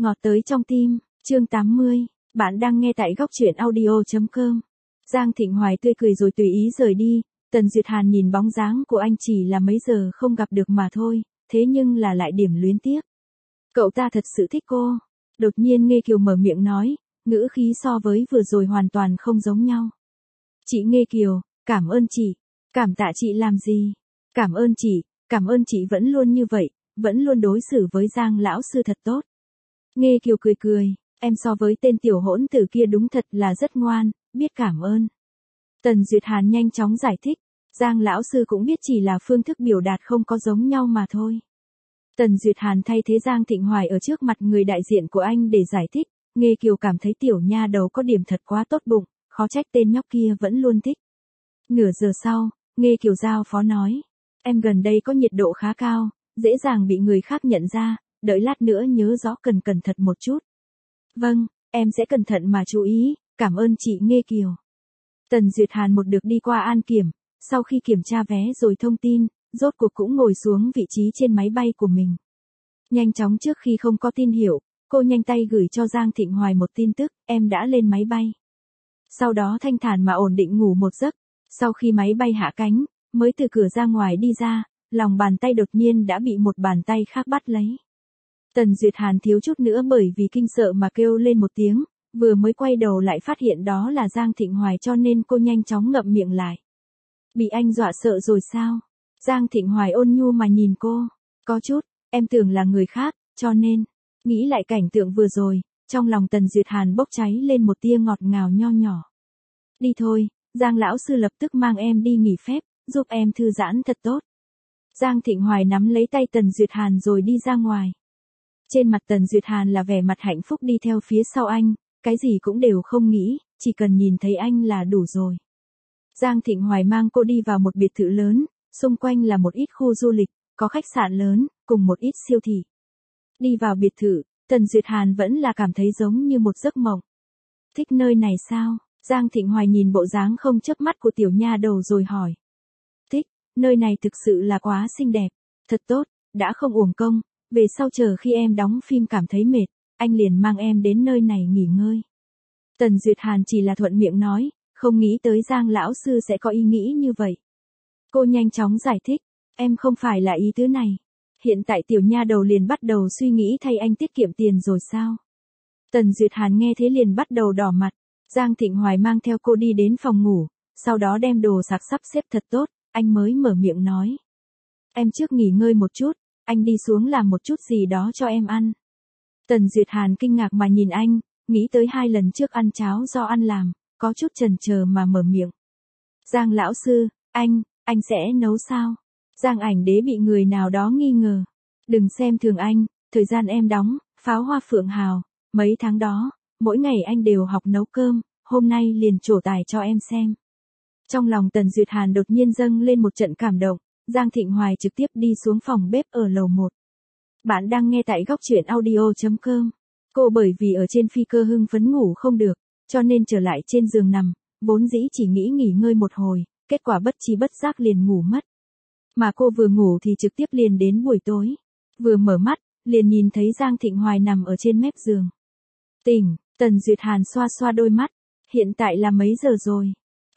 Ngọt tới trong tim, chương 80, bạn đang nghe tại góc truyện audio.com. Giang Thịnh Hoài tươi cười rồi tùy ý rời đi, Tần Duyệt Hàn nhìn bóng dáng của anh chỉ là mấy giờ không gặp được mà thôi, thế nhưng là lại điểm luyến tiếc. Cậu ta thật sự thích cô. Đột nhiên Nghê Kiều mở miệng nói, ngữ khí so với vừa rồi hoàn toàn không giống nhau. Chị Nghê Kiều, cảm ơn chị. Cảm tạ chị làm gì? Cảm ơn chị vẫn luôn như vậy, vẫn luôn đối xử với Giang lão sư thật tốt. Nghê Kiều cười cười, em so với tên tiểu hỗn tử kia đúng thật là rất ngoan, biết cảm ơn. Tần Duyệt Hàn nhanh chóng giải thích, Giang lão sư cũng biết chỉ là phương thức biểu đạt không có giống nhau mà thôi. Tần Duyệt Hàn thay thế Giang Thịnh Hoài ở trước mặt người đại diện của anh để giải thích, Nghê Kiều cảm thấy tiểu nha đầu có điểm thật quá tốt bụng, khó trách tên nhóc kia vẫn luôn thích. Nửa giờ sau, Nghê Kiều giao phó nói, em gần đây có nhiệt độ khá cao, dễ dàng bị người khác nhận ra, đợi lát nữa nhớ rõ cần cẩn thận một chút. Vâng, em sẽ cẩn thận mà chú ý, cảm ơn chị Nghê Kiều. Tần Duyệt Hàn một được đi qua an kiểm, sau khi kiểm tra vé rồi thông tin, rốt cuộc cũng ngồi xuống vị trí trên máy bay của mình. Nhanh chóng trước khi không có tin hiệu, cô nhanh tay gửi cho Giang Thịnh Hoài một tin tức, em đã lên máy bay. Sau đó thanh thản mà ổn định ngủ một giấc, sau khi máy bay hạ cánh, mới từ cửa ra ngoài đi ra, lòng bàn tay đột nhiên đã bị một bàn tay khác bắt lấy. Tần Duyệt Hàn thiếu chút nữa bởi vì kinh sợ mà kêu lên một tiếng, vừa mới quay đầu lại phát hiện đó là Giang Thịnh Hoài cho nên cô nhanh chóng ngậm miệng lại. Bị anh dọa sợ rồi sao? Giang Thịnh Hoài ôn nhu mà nhìn cô, có chút, em tưởng là người khác, cho nên, nghĩ lại cảnh tượng vừa rồi, trong lòng Tần Duyệt Hàn bốc cháy lên một tia ngọt ngào nho nhỏ. Đi thôi, Giang lão sư lập tức mang em đi nghỉ phép, giúp em thư giãn thật tốt. Giang Thịnh Hoài nắm lấy tay Tần Duyệt Hàn rồi đi ra ngoài. Trên mặt Tần Duyệt Hàn là vẻ mặt hạnh phúc đi theo phía sau anh, cái gì cũng đều không nghĩ, chỉ cần nhìn thấy anh là đủ rồi. Giang Thịnh Hoài mang cô đi vào một biệt thự lớn, xung quanh là một ít khu du lịch, có khách sạn lớn, cùng một ít siêu thị. Đi vào biệt thự, Tần Duyệt Hàn vẫn là cảm thấy giống như một giấc mộng. Thích nơi này sao? Giang Thịnh Hoài nhìn bộ dáng không chớp mắt của tiểu nha đầu rồi hỏi. Thích, nơi này thực sự là quá xinh đẹp, thật tốt, đã không uổng công, về sau chờ khi em đóng phim cảm thấy mệt, anh liền mang em đến nơi này nghỉ ngơi. Tần Duyệt Hàn chỉ là thuận miệng nói, không nghĩ tới Giang lão sư sẽ có ý nghĩ như vậy. Cô nhanh chóng giải thích, em không phải là ý tứ này. Hiện tại tiểu nha đầu liền bắt đầu suy nghĩ thay anh tiết kiệm tiền rồi sao? Tần Duyệt Hàn nghe thế liền bắt đầu đỏ mặt. Giang Thịnh Hoài mang theo cô đi đến phòng ngủ, sau đó đem đồ sạc sắp xếp thật tốt, anh mới mở miệng nói. Em trước nghỉ ngơi một chút, anh đi xuống làm một chút gì đó cho em ăn. Tần Duyệt Hàn kinh ngạc mà nhìn anh, nghĩ tới 2 lần trước ăn cháo do ăn làm, có chút chần chờ mà mở miệng. Giang lão sư, anh sẽ nấu sao? Giang Ảnh Đế bị người nào đó nghi ngờ. Đừng xem thường anh, thời gian em đóng, Pháo Hoa Phượng Hào, mấy tháng đó, mỗi ngày anh đều học nấu cơm, hôm nay liền trổ tài cho em xem. Trong lòng Tần Duyệt Hàn đột nhiên dâng lên một trận cảm động, Giang Thịnh Hoài trực tiếp đi xuống phòng bếp ở lầu 1. Bạn đang nghe tại góc truyện audio.com. Cô bởi vì ở trên phi cơ hưng phấn ngủ không được, cho nên trở lại trên giường nằm, vốn dĩ chỉ nghĩ nghỉ ngơi một hồi, kết quả bất chi bất giác liền ngủ mất. Mà cô vừa ngủ thì trực tiếp liền đến buổi tối. Vừa mở mắt, liền nhìn thấy Giang Thịnh Hoài nằm ở trên mép giường. Tỉnh, Tần Duyệt Hàn xoa xoa đôi mắt. Hiện tại là mấy giờ rồi?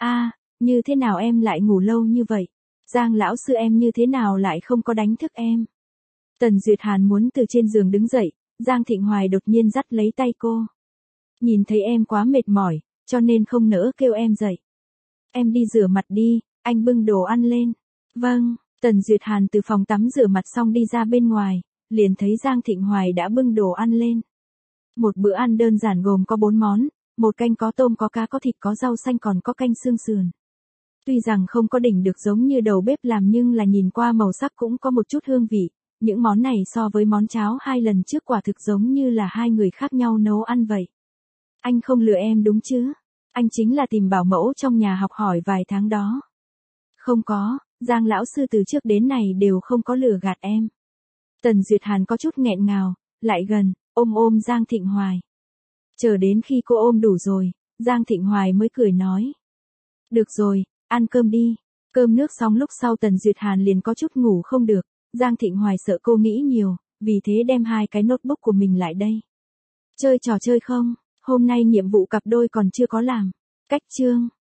Như thế nào em lại ngủ lâu như vậy? Giang lão sư em như thế nào lại không có đánh thức em? Tần Duyệt Hàn muốn từ trên giường đứng dậy, Giang Thịnh Hoài đột nhiên dắt lấy tay cô. Nhìn thấy em quá mệt mỏi, cho nên không nỡ kêu em dậy. Em đi rửa mặt đi, anh bưng đồ ăn lên. Vâng, Tần Duyệt Hàn từ phòng tắm rửa mặt xong đi ra bên ngoài, liền thấy Giang Thịnh Hoài đã bưng đồ ăn lên. Một bữa ăn đơn giản gồm có 4 món, một canh có tôm có cá có thịt có rau xanh còn có canh xương sườn. Tuy rằng không có đỉnh được giống như đầu bếp làm nhưng là nhìn qua màu sắc cũng có một chút hương vị, những món này so với món cháo 2 lần trước quả thực giống như là 2 người khác nhau nấu ăn vậy. Anh không lừa em đúng chứ? Anh chính là tìm bảo mẫu trong nhà học hỏi vài tháng đó. Không có, Giang lão sư từ trước đến nay đều không có lừa gạt em. Tần Duyệt Hàn có chút nghẹn ngào, lại gần, ôm Giang Thịnh Hoài. Chờ đến khi cô ôm đủ rồi, Giang Thịnh Hoài mới cười nói. Được rồi, ăn cơm đi. Cơm nước xong lúc sau Tần Duyệt Hàn liền có chút ngủ không được, Giang Thịnh Hoài sợ cô nghĩ nhiều, vì thế đem 2 cái notebook của mình lại đây. Chơi trò chơi không? Hôm nay nhiệm vụ cặp đôi còn chưa có làm. Cách chương.